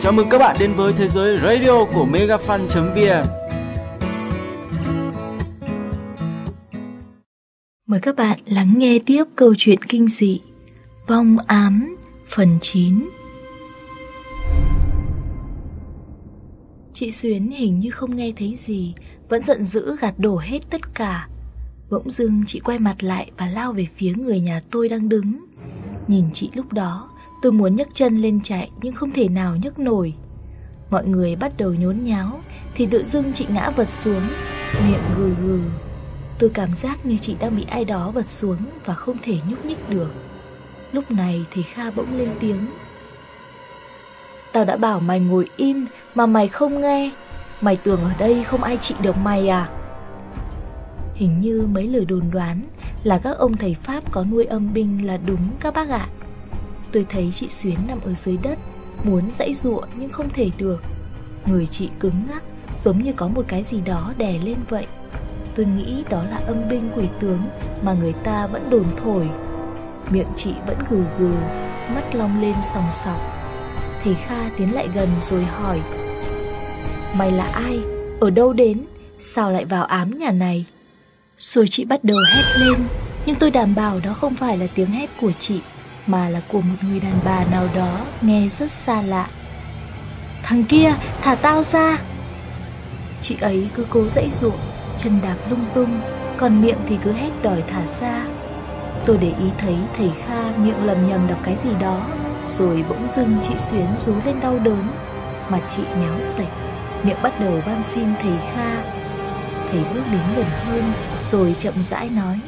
Chào mừng các bạn đến với thế giới radio của megafan.vn. Mời các bạn lắng nghe tiếp câu chuyện kinh dị Vong Ám phần 9. Chị Xuyến hình như không nghe thấy gì, vẫn giận dữ gạt đổ hết tất cả. Bỗng dưng chị quay mặt lại và lao về phía người nhà tôi đang đứng. Nhìn chị lúc đó, tôi muốn nhấc chân lên chạy nhưng không thể nào nhấc nổi. Mọi người bắt đầu nhốn nháo thì tự dưng chị ngã vật xuống, miệng gừ gừ. Tôi cảm giác như chị đang bị ai đó vật xuống và không thể nhúc nhích được. Lúc này thì Kha bỗng lên tiếng: "Tao đã bảo mày ngồi im mà mày không nghe. Mày tưởng ở đây không ai trị được mày à?" Hình như mấy lời đồn đoán là các ông thầy Pháp có nuôi âm binh là đúng các bác ạ. Tôi thấy chị Xuyến nằm ở dưới đất, muốn giãy giụa nhưng không thể được. Người chị cứng ngắc, giống như có một cái gì đó đè lên vậy. Tôi nghĩ đó là âm binh quỷ tướng mà người ta vẫn đồn thổi. Miệng chị vẫn gừ gừ, mắt long lên sòng sọc. Thầy Kha tiến lại gần rồi hỏi: "Mày là ai? Ở đâu đến? Sao lại vào ám nhà này?" Rồi chị bắt đầu hét lên, nhưng tôi đảm bảo đó không phải là tiếng hét của chị, mà là của một người đàn bà nào đó nghe rất xa lạ. "Thằng kia, thả tao ra!" Chị ấy cứ cố giãy giụa, chân đạp lung tung, còn miệng thì cứ hét đòi thả ra. Tôi để ý thấy thầy Kha miệng lầm nhầm đọc cái gì đó, rồi bỗng dưng chị Xuyến rú lên đau đớn. Mặt chị méo sạch, miệng bắt đầu van xin thầy Kha. Thầy bước đến gần hơn rồi chậm rãi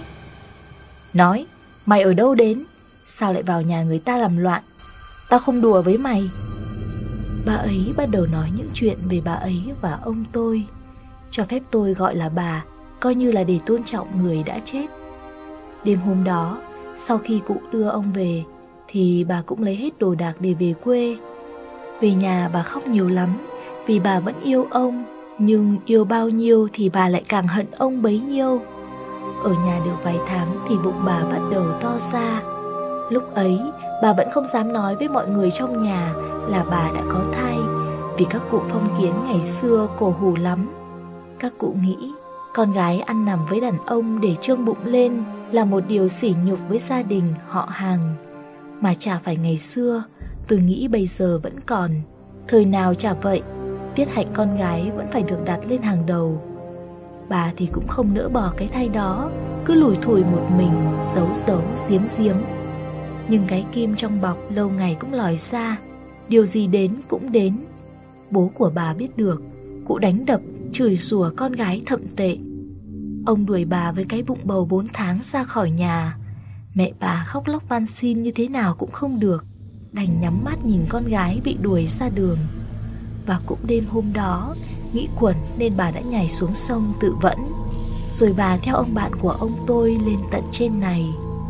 nói: "Mày ở đâu đến? Sao lại vào nhà người ta làm loạn? Tao không đùa với mày." Bà ấy bắt đầu nói những chuyện về bà ấy và ông tôi, cho phép tôi gọi là bà, coi như là để tôn trọng người đã chết. Đêm hôm đó, sau khi cụ đưa ông về, thì bà cũng lấy hết đồ đạc để về quê. Về nhà bà khóc nhiều lắm, vì bà vẫn yêu ông, nhưng yêu bao nhiêu thì bà lại càng hận ông bấy nhiêu. Ở nhà được vài tháng thì bụng bà bắt đầu to ra. Lúc ấy, bà vẫn không dám nói với mọi người trong nhà là bà đã có thai, vì các cụ phong kiến ngày xưa cổ hủ lắm. Các cụ nghĩ con gái ăn nằm với đàn ông để trương bụng lên là một điều sỉ nhục với gia đình, họ hàng. Mà chả phải ngày xưa, tôi nghĩ bây giờ vẫn còn. Thời nào chả vậy, tiết hạnh con gái vẫn phải được đặt lên hàng đầu. Bà thì cũng không nỡ bỏ cái thai đó, cứ lủi thủi một mình, giấu giếm. Nhưng cái kim trong bọc lâu ngày cũng lòi ra, điều gì đến cũng đến. Bố của bà biết được, cụ đánh đập, chửi rủa con gái thậm tệ. Ông đuổi bà với cái bụng bầu 4 tháng ra khỏi nhà. Mẹ bà khóc lóc van xin như thế nào cũng không được, đành nhắm mắt nhìn con gái bị đuổi ra đường. Và cũng đêm hôm đó, nghĩ quẩn nên bà đã nhảy xuống sông tự vẫn. Rồi bà theo ông bạn của ông tôi lên tận trên này.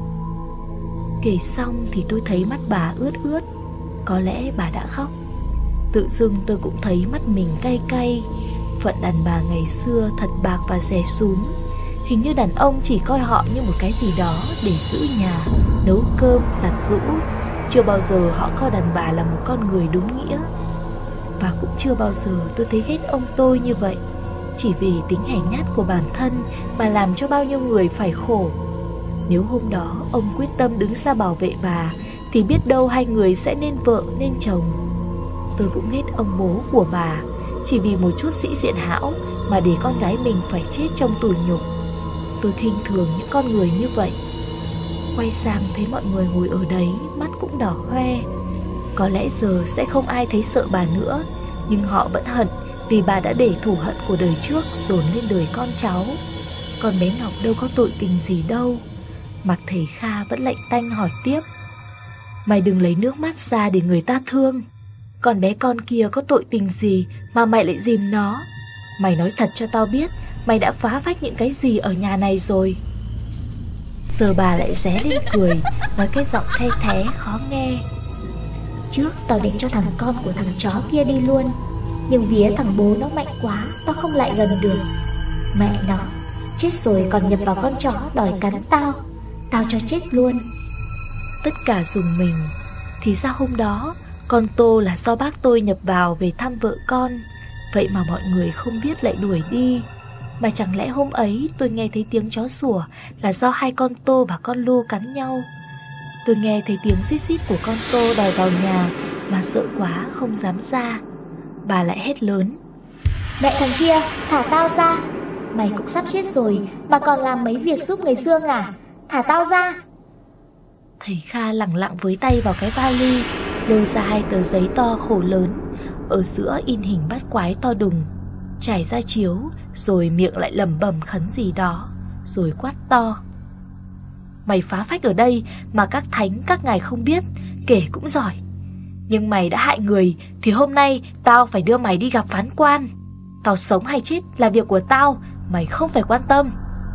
Kể xong thì tôi thấy mắt bà ướt, có lẽ bà đã khóc. Tự dưng tôi cũng thấy mắt mình cay cay. Phận đàn bà ngày xưa thật bạc và rẻ súm. Hình như đàn ông chỉ coi họ như một cái gì đó để giữ nhà, nấu cơm, giặt giũ. Chưa bao giờ họ coi đàn bà là một con người đúng nghĩa. Và cũng chưa bao giờ tôi thấy ghét ông tôi như vậy, chỉ vì tính hèn nhát của bản thân mà làm cho bao nhiêu người phải khổ. Nếu hôm đó ông quyết tâm đứng ra bảo vệ bà, thì biết đâu hai người sẽ nên vợ nên chồng. Tôi cũng ghét ông bố của bà, chỉ vì một chút sĩ diện hão mà để con gái mình phải chết trong tủi nhục. Tôi khinh thường những con người như vậy. Quay sang thấy mọi người ngồi ở đấy, mắt cũng đỏ hoe. Có lẽ giờ sẽ không ai thấy sợ bà nữa, nhưng họ vẫn hận vì bà đã để thù hận của đời trước dồn lên đời con cháu. Con bé Ngọc đâu có tội tình gì đâu. Mặt thầy Kha vẫn lạnh tanh hỏi tiếp: "Mày đừng lấy nước mắt ra để người ta thương. Con bé con kia có tội tình gì mà mày lại dìm nó? Mày nói thật cho tao biết, mày đã phá vách những cái gì ở nhà này rồi?" Giờ bà lại ré lên cười, nói cái giọng the thé khó nghe: "Trước tao định cho thằng con của thằng chó kia đi luôn, nhưng vía thằng bố nó mạnh quá, tao không lại gần được. Mẹ nó, chết rồi còn nhập vào con chó đòi cắn tao cho chết luôn." Tất cả rùng mình. Thì ra hôm đó Con Tô là do bác tôi nhập vào về thăm vợ con, vậy mà mọi người không biết lại đuổi đi. Mà chẳng lẽ hôm ấy tôi nghe thấy tiếng chó sủa là do hai con Tô và con Lô cắn nhau. Tôi nghe thấy tiếng xít xít của con Tô đòi vào nhà mà sợ quá không dám ra. Bà lại hét lớn: Mẹ thằng kia, thả tao ra! Mày cũng sắp chết rồi mà còn làm mấy việc giúp người Dương à? Thả tao ra! Thầy Kha lẳng lặng với tay vào cái vali, lôi ra 2 tờ giấy to khổ lớn, ở giữa in hình bát quái to đùng, trải ra chiếu, rồi miệng lại lẩm bẩm khấn gì đó, rồi quát to: Mày phá phách ở đây mà các thánh các ngài không biết, kể cũng giỏi. Nhưng mày đã hại người thì hôm nay tao phải đưa mày đi gặp phán quan. Tao sống hay chết là việc của tao, mày không phải quan tâm.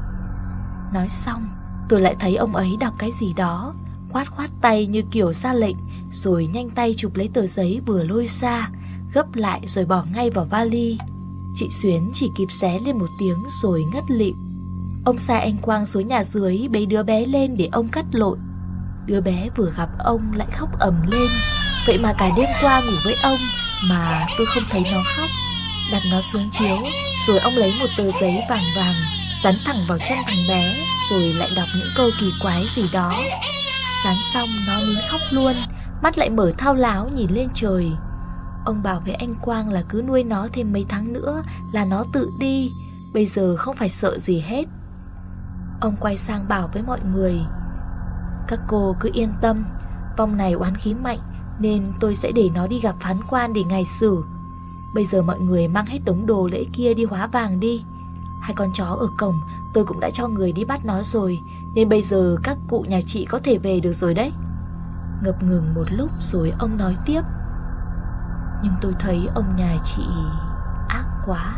Nói xong, tôi lại thấy ông ấy đọc cái gì đó, khoát tay như kiểu ra lệnh, rồi nhanh tay chụp lấy tờ giấy vừa lôi ra, gấp lại rồi bỏ ngay vào vali. Chị Xuyến chỉ kịp xé lên một tiếng rồi ngất lịm. Ông sai anh Quang xuống nhà dưới bế đứa bé lên để ông cắt lộn. Đứa bé vừa gặp ông lại khóc ầm lên. Vậy mà cả đêm qua ngủ với ông mà tôi không thấy nó khóc. Đặt nó xuống chiếu, rồi ông lấy một tờ giấy vàng vàng dán thẳng vào chân thằng bé, rồi lại đọc những câu kỳ quái gì đó. Dán xong nó nín khóc luôn, mắt lại mở thao láo nhìn lên trời. Ông bảo với anh Quang là cứ nuôi nó thêm mấy tháng nữa là nó tự đi, bây giờ không phải sợ gì hết. Ông quay sang bảo với mọi người: Các cô cứ yên tâm, vong này oán khí mạnh nên tôi sẽ để nó đi gặp phán quan để ngài xử. Bây giờ mọi người mang hết đống đồ lễ kia đi hóa vàng đi. 2 con chó ở cổng tôi cũng đã cho người đi bắt nó rồi, nên bây giờ các cụ nhà chị có thể về được rồi đấy. Ngập ngừng một lúc rồi ông nói tiếp: Nhưng tôi thấy ông nhà chị ác quá.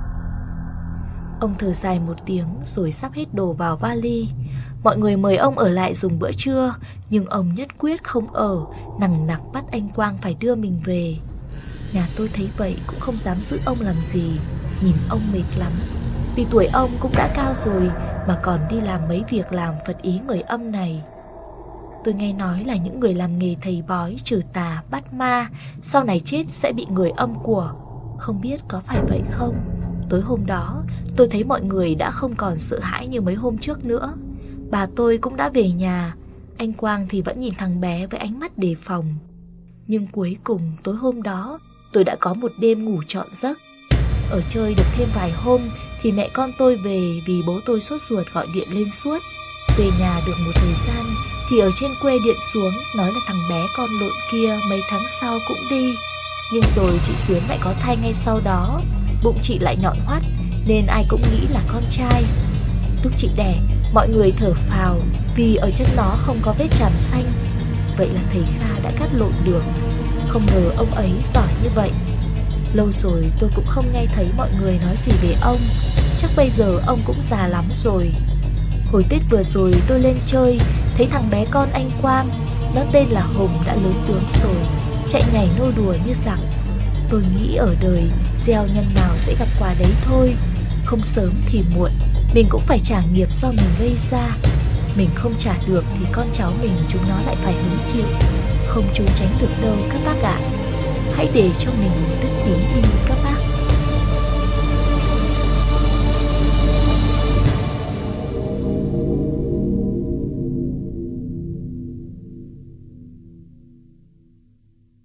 Ông thở dài một tiếng rồi sắp hết đồ vào vali. Mọi người mời ông ở lại dùng bữa trưa, nhưng ông nhất quyết không ở, nằng nặc bắt anh Quang phải đưa mình về. Nhà tôi thấy vậy cũng không dám giữ ông làm gì, nhìn ông mệt lắm. Vì tuổi ông cũng đã cao rồi mà còn đi làm mấy việc làm phật ý người âm này. Tôi nghe nói là những người làm nghề thầy bói, trừ tà, bắt ma sau này chết sẽ bị người âm của. Không biết có phải vậy không? Tối hôm đó tôi thấy mọi người đã không còn sợ hãi như mấy hôm trước nữa. Bà tôi cũng đã về nhà. Anh Quang thì vẫn nhìn thằng bé với ánh mắt đề phòng. Nhưng cuối cùng tối hôm đó tôi đã có một đêm ngủ trọn giấc. Ở chơi được thêm vài hôm thì mẹ con tôi về, vì bố tôi sốt ruột gọi điện lên suốt. Về nhà được một thời gian thì ở trên quê điện xuống nói là thằng bé con lộn kia mấy tháng sau cũng đi. Nhưng rồi chị Xuyến lại có thai ngay sau đó. Bụng chị lại nhọn hoắt nên ai cũng nghĩ là con trai. Lúc chị đẻ, mọi người thở phào vì ở chân nó không có vết chàm xanh. Vậy là thầy Kha đã cắt lộn được. Không ngờ ông ấy giỏi như vậy. Lâu rồi tôi cũng không nghe thấy mọi người nói gì về ông. Chắc bây giờ ông cũng già lắm rồi. Hồi Tết vừa rồi tôi lên chơi, thấy thằng bé con anh Quang, nó tên là Hùng, đã lớn tướng rồi, chạy nhảy nô đùa như giặc. Tôi nghĩ ở đời gieo nhân nào sẽ gặp quả đấy thôi. Không sớm thì muộn, mình cũng phải trả nghiệp do mình gây ra. Mình không trả được thì con cháu mình chúng nó lại phải hứng chịu. Không trốn tránh được đâu các bác ạ. Hãy để cho mình tức tín đi các bác.